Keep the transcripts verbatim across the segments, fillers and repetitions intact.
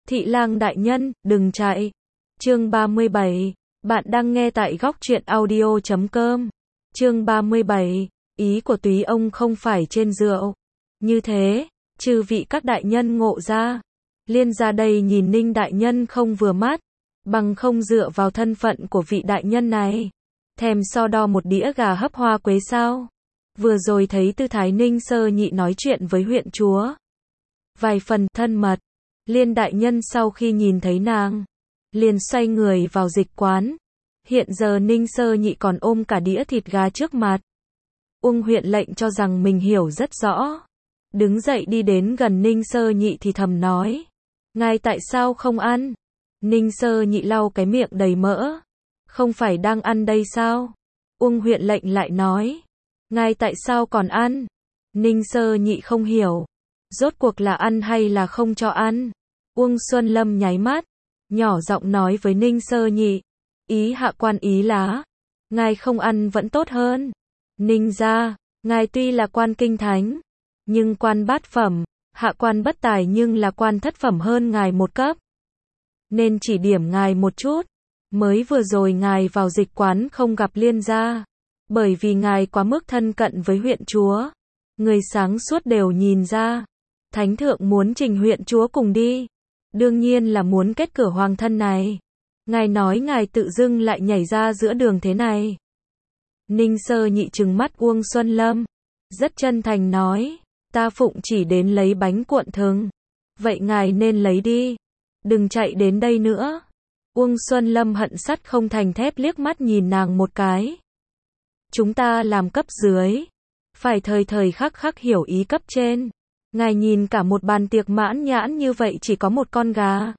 Thị lang đại nhân, đừng chạy. Chương ba mươi bảy. Bạn đang nghe tại góc truyện audio chấm com. Chương ba mươi bảy. Ý của túy ông không phải trên rượu. Như thế, chư vị các đại nhân ngộ ra. Liên ra đây nhìn Ninh đại nhân không vừa mắt. Bằng không dựa vào thân phận của vị đại nhân này. Thèm so đo một đĩa gà hấp hoa quế sao? Vừa rồi thấy tư thái Ninh Sơ Nhị nói chuyện với huyện chúa. Vài phần thân mật. Liên đại nhân sau khi nhìn thấy nàng, liền xoay người vào dịch quán. Hiện giờ Ninh Sơ Nhị còn ôm cả đĩa thịt gà trước mặt. Uông huyện lệnh cho rằng mình hiểu rất rõ. Đứng dậy đi đến gần Ninh Sơ Nhị thì thầm nói. Ngài tại sao không ăn? Ninh Sơ Nhị lau cái miệng đầy mỡ. Không phải đang ăn đây sao? Uông huyện lệnh lại nói. Ngài tại sao còn ăn? Ninh Sơ Nhị không hiểu. Rốt cuộc là ăn hay là không cho ăn? Uông Xuân Lâm nháy mắt, nhỏ giọng nói với Ninh Sơ Nhị. Ý hạ quan ý là, ngài không ăn vẫn tốt hơn. Ninh gia, ngài tuy là quan kinh thánh, nhưng quan bát phẩm, hạ quan bất tài nhưng là quan thất phẩm hơn ngài một cấp. Nên chỉ điểm ngài một chút. Mới vừa rồi ngài vào dịch quán không gặp Liên gia, bởi vì ngài quá mức thân cận với huyện chúa. Người sáng suốt đều nhìn ra. Thánh thượng muốn trình huyện chúa cùng đi. Đương nhiên là muốn kết cửa hoàng thân này. Ngài nói ngài tự dưng lại nhảy ra giữa đường thế này. Ninh Sơ Nhị trừng mắt Uông Xuân Lâm. Rất chân thành nói. Ta phụng chỉ đến lấy bánh cuộn thừng. Vậy ngài nên lấy đi. Đừng chạy đến đây nữa. Uông Xuân Lâm hận sắt không thành thép liếc mắt nhìn nàng một cái. Chúng ta làm cấp dưới. Phải thời thời khắc khắc hiểu ý cấp trên. Ngài nhìn cả một bàn tiệc mãn nhãn như vậy chỉ có một con gà.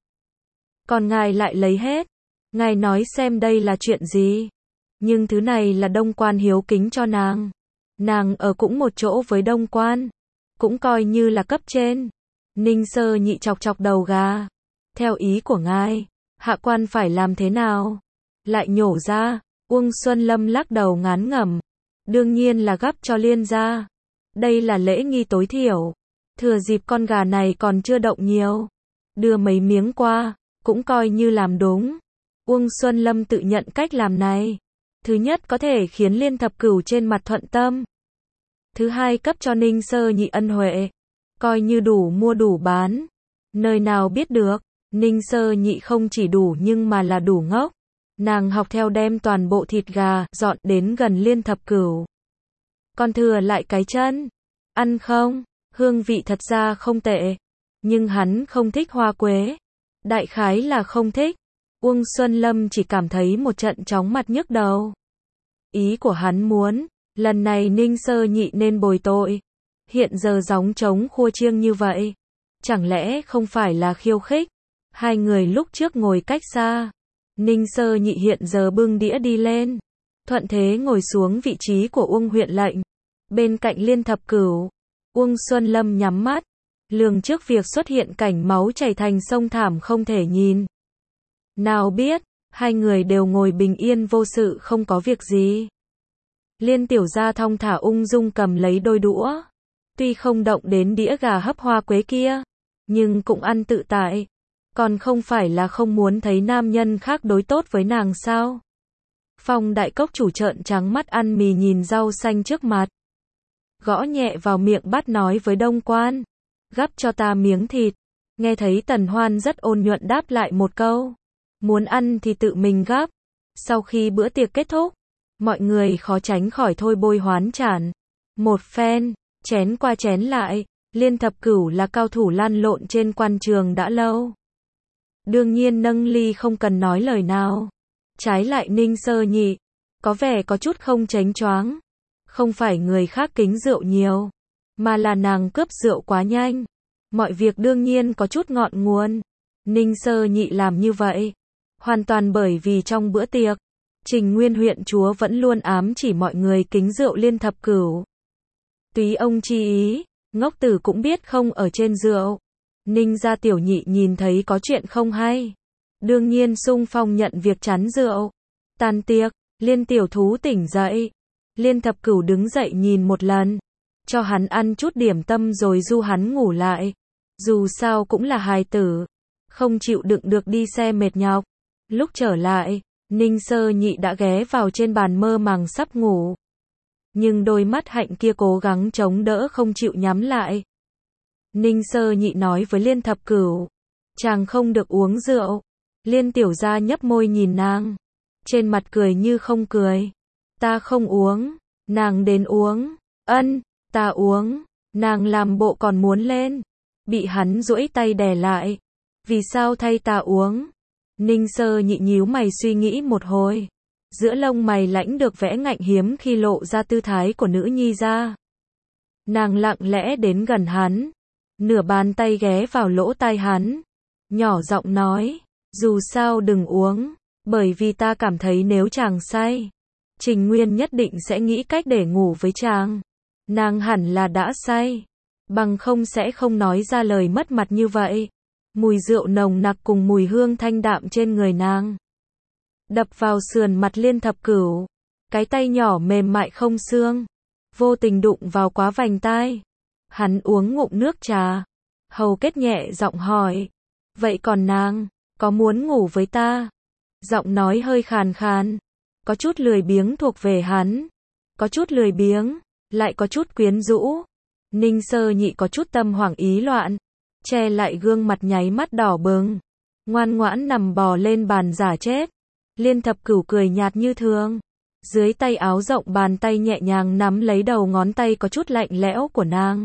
Còn ngài lại lấy hết. Ngài nói xem đây là chuyện gì. Nhưng thứ này là Đông Quan hiếu kính cho nàng. Nàng ở cũng một chỗ với Đông Quan. Cũng coi như là cấp trên. Ninh Sơ Nhị chọc chọc đầu gà. Theo ý của ngài, hạ quan phải làm thế nào? Lại nhổ ra. Uông Xuân Lâm lắc đầu ngán ngẩm. Đương nhiên là gắp cho Liên gia. Đây là lễ nghi tối thiểu. Thừa dịp con gà này còn chưa động nhiều, đưa mấy miếng qua, cũng coi như làm đúng. Uông Xuân Lâm tự nhận cách làm này. Thứ nhất có thể khiến Liên Thập Cửu trên mặt thuận tâm. Thứ hai cấp cho Ninh Sơ Nhị ân huệ. Coi như đủ mua đủ bán. Nơi nào biết được, Ninh Sơ Nhị không chỉ đủ nhưng mà là đủ ngốc. Nàng học theo đem toàn bộ thịt gà dọn đến gần Liên Thập Cửu. Còn thừa lại cái chân. Ăn không? Hương vị thật ra không tệ, nhưng hắn không thích hoa quế. Đại khái là không thích. Uông Xuân Lâm chỉ cảm thấy một trận chóng mặt nhức đầu. Ý của hắn muốn, lần này Ninh Sơ Nhị nên bồi tội. Hiện giờ gióng trống khua chiêng như vậy, chẳng lẽ không phải là khiêu khích? Hai người lúc trước ngồi cách xa. Ninh Sơ Nhị hiện giờ bưng đĩa đi lên, thuận thế ngồi xuống vị trí của Uông huyện lệnh, bên cạnh Liên Thập Cửu. Uông Xuân Lâm nhắm mắt, lường trước việc xuất hiện cảnh máu chảy thành sông thảm không thể nhìn. Nào biết, hai người đều ngồi bình yên vô sự không có việc gì. Liên tiểu gia thong thả ung dung cầm lấy đôi đũa. Tuy không động đến đĩa gà hấp hoa quế kia, nhưng cũng ăn tự tại. Còn không phải là không muốn thấy nam nhân khác đối tốt với nàng sao? Phong đại cốc chủ trợn trắng mắt ăn mì nhìn rau xanh trước mặt. Gõ nhẹ vào miệng bát nói với Đông Quan. Gắp cho ta miếng thịt. Nghe thấy Tần Hoan rất ôn nhuận đáp lại một câu. Muốn ăn thì tự mình gắp. Sau khi bữa tiệc kết thúc, mọi người khó tránh khỏi thôi bôi hoán chản. Một phen, chén qua chén lại. Liên Thập Cửu là cao thủ lăn lộn trên quan trường đã lâu. Đương nhiên nâng ly không cần nói lời nào. Trái lại Ninh Sơ Nhị, có vẻ có chút không chánh choáng. Không phải người khác kính rượu nhiều, mà là nàng cướp rượu quá nhanh. Mọi việc đương nhiên có chút ngọn nguồn. Ninh Sơ Nhị làm như vậy, hoàn toàn bởi vì trong bữa tiệc, Trình Nguyên huyện chúa vẫn luôn ám chỉ mọi người kính rượu Liên Thập Cửu. Túy ông chi ý, ngốc tử cũng biết không ở trên rượu. Ninh gia tiểu nhị nhìn thấy có chuyện không hay, đương nhiên xung phong nhận việc chắn rượu. Tan tiệc, Liên tiểu thú tỉnh dậy. Liên Thập Cửu đứng dậy nhìn một lần, cho hắn ăn chút điểm tâm rồi du hắn ngủ lại. Dù sao cũng là hài tử, không chịu đựng được đi xe mệt nhọc. Lúc trở lại, Ninh Sơ Nhị đã ghé vào trên bàn mơ màng sắp ngủ. Nhưng đôi mắt hạnh kia cố gắng chống đỡ không chịu nhắm lại. Ninh Sơ Nhị nói với Liên Thập Cửu, chàng không được uống rượu. Liên Tiểu Gia nhấp môi nhìn nàng, trên mặt cười như không cười. Ta không uống, nàng đến uống. Ân, ta uống. Nàng làm bộ còn muốn lên, bị hắn duỗi tay đè lại. Vì sao thay ta uống? Ninh Sơ Nhị nhíu mày suy nghĩ một hồi. Giữa lông mày lãnh được vẽ ngạnh hiếm khi lộ ra tư thái của nữ nhi ra. Nàng lặng lẽ đến gần hắn, nửa bàn tay ghé vào lỗ tai hắn, nhỏ giọng nói, dù sao đừng uống, bởi vì ta cảm thấy nếu chàng say, Trình Nguyên nhất định sẽ nghĩ cách để ngủ với chàng. Nàng hẳn là đã say, bằng không sẽ không nói ra lời mất mặt như vậy. Mùi rượu nồng nặc cùng mùi hương thanh đạm trên người nàng đập vào sườn mặt Liên Thập Cửu, cái tay nhỏ mềm mại không xương, vô tình đụng vào quá vành tai. Hắn uống ngụm nước trà, hầu kết nhẹ giọng hỏi, vậy còn nàng, có muốn ngủ với ta? Giọng nói hơi khàn khàn, có chút lười biếng thuộc về hắn, có chút lười biếng, lại có chút quyến rũ. Ninh Sơ Nhị có chút tâm hoảng ý loạn, che lại gương mặt nháy mắt đỏ bừng, ngoan ngoãn nằm bò lên bàn giả chết. Liên Thập Cửu cười nhạt như thường, dưới tay áo rộng bàn tay nhẹ nhàng nắm lấy đầu ngón tay có chút lạnh lẽo của nàng.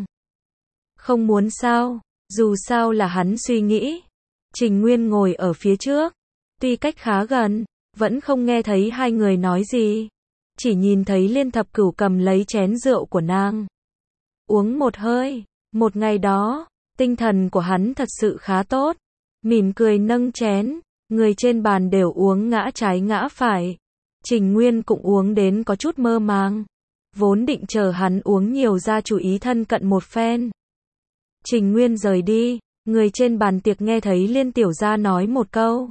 Không muốn sao? Dù sao là hắn suy nghĩ. Trình Nguyên ngồi ở phía trước, tuy cách khá gần, vẫn không nghe thấy hai người nói gì, chỉ nhìn thấy Liên Thập Cửu cầm lấy chén rượu của nàng, uống một hơi. Một ngày đó, tinh thần của hắn thật sự khá tốt, mỉm cười nâng chén, người trên bàn đều uống ngã trái ngã phải. Trình Nguyên cũng uống đến có chút mơ màng, vốn định chờ hắn uống nhiều ra chú ý thân cận một phen. Trình Nguyên rời đi, người trên bàn tiệc nghe thấy Liên Tiểu Gia nói một câu,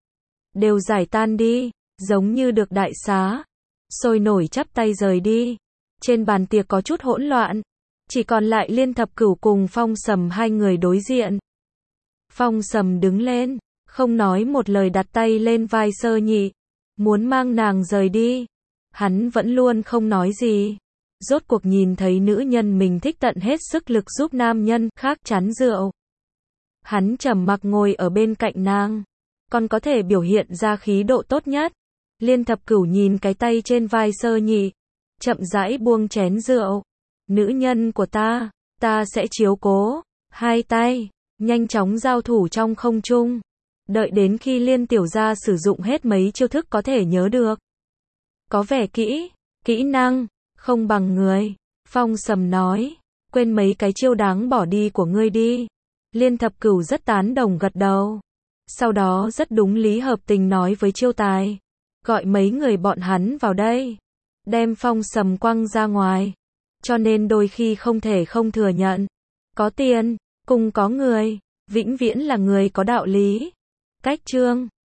đều giải tan đi, giống như được đại xá, sôi nổi chắp tay rời đi. Trên bàn tiệc có chút hỗn loạn, chỉ còn lại Liên Thập Cửu cùng Phong Sầm hai người đối diện. Phong Sầm đứng lên, không nói một lời đặt tay lên vai Sơ Nhị, muốn mang nàng rời đi. Hắn vẫn luôn không nói gì. Rốt cuộc nhìn thấy nữ nhân mình thích tận hết sức lực giúp nam nhân khác chắn rượu. Hắn trầm mặc ngồi ở bên cạnh nàng, còn có thể biểu hiện ra khí độ tốt nhất. Liên Thập Cửu nhìn cái tay trên vai Sơ Nhị, chậm rãi buông chén rượu. Nữ nhân của ta, ta sẽ chiếu cố. Hai tay nhanh chóng giao thủ trong không trung, đợi đến khi Liên Tiểu Gia sử dụng hết mấy chiêu thức có thể nhớ được. Có vẻ kỹ, kỹ năng không bằng người. Phong Sầm nói, quên mấy cái chiêu đáng bỏ đi của ngươi đi. Liên Thập Cửu rất tán đồng gật đầu. Sau đó rất đúng lý hợp tình nói với Chiêu Tài, gọi mấy người bọn hắn vào đây, đem Phong Sầm quăng ra ngoài. Cho nên đôi khi không thể không thừa nhận, có tiền, cùng có người, vĩnh viễn là người có đạo lý. Cách chương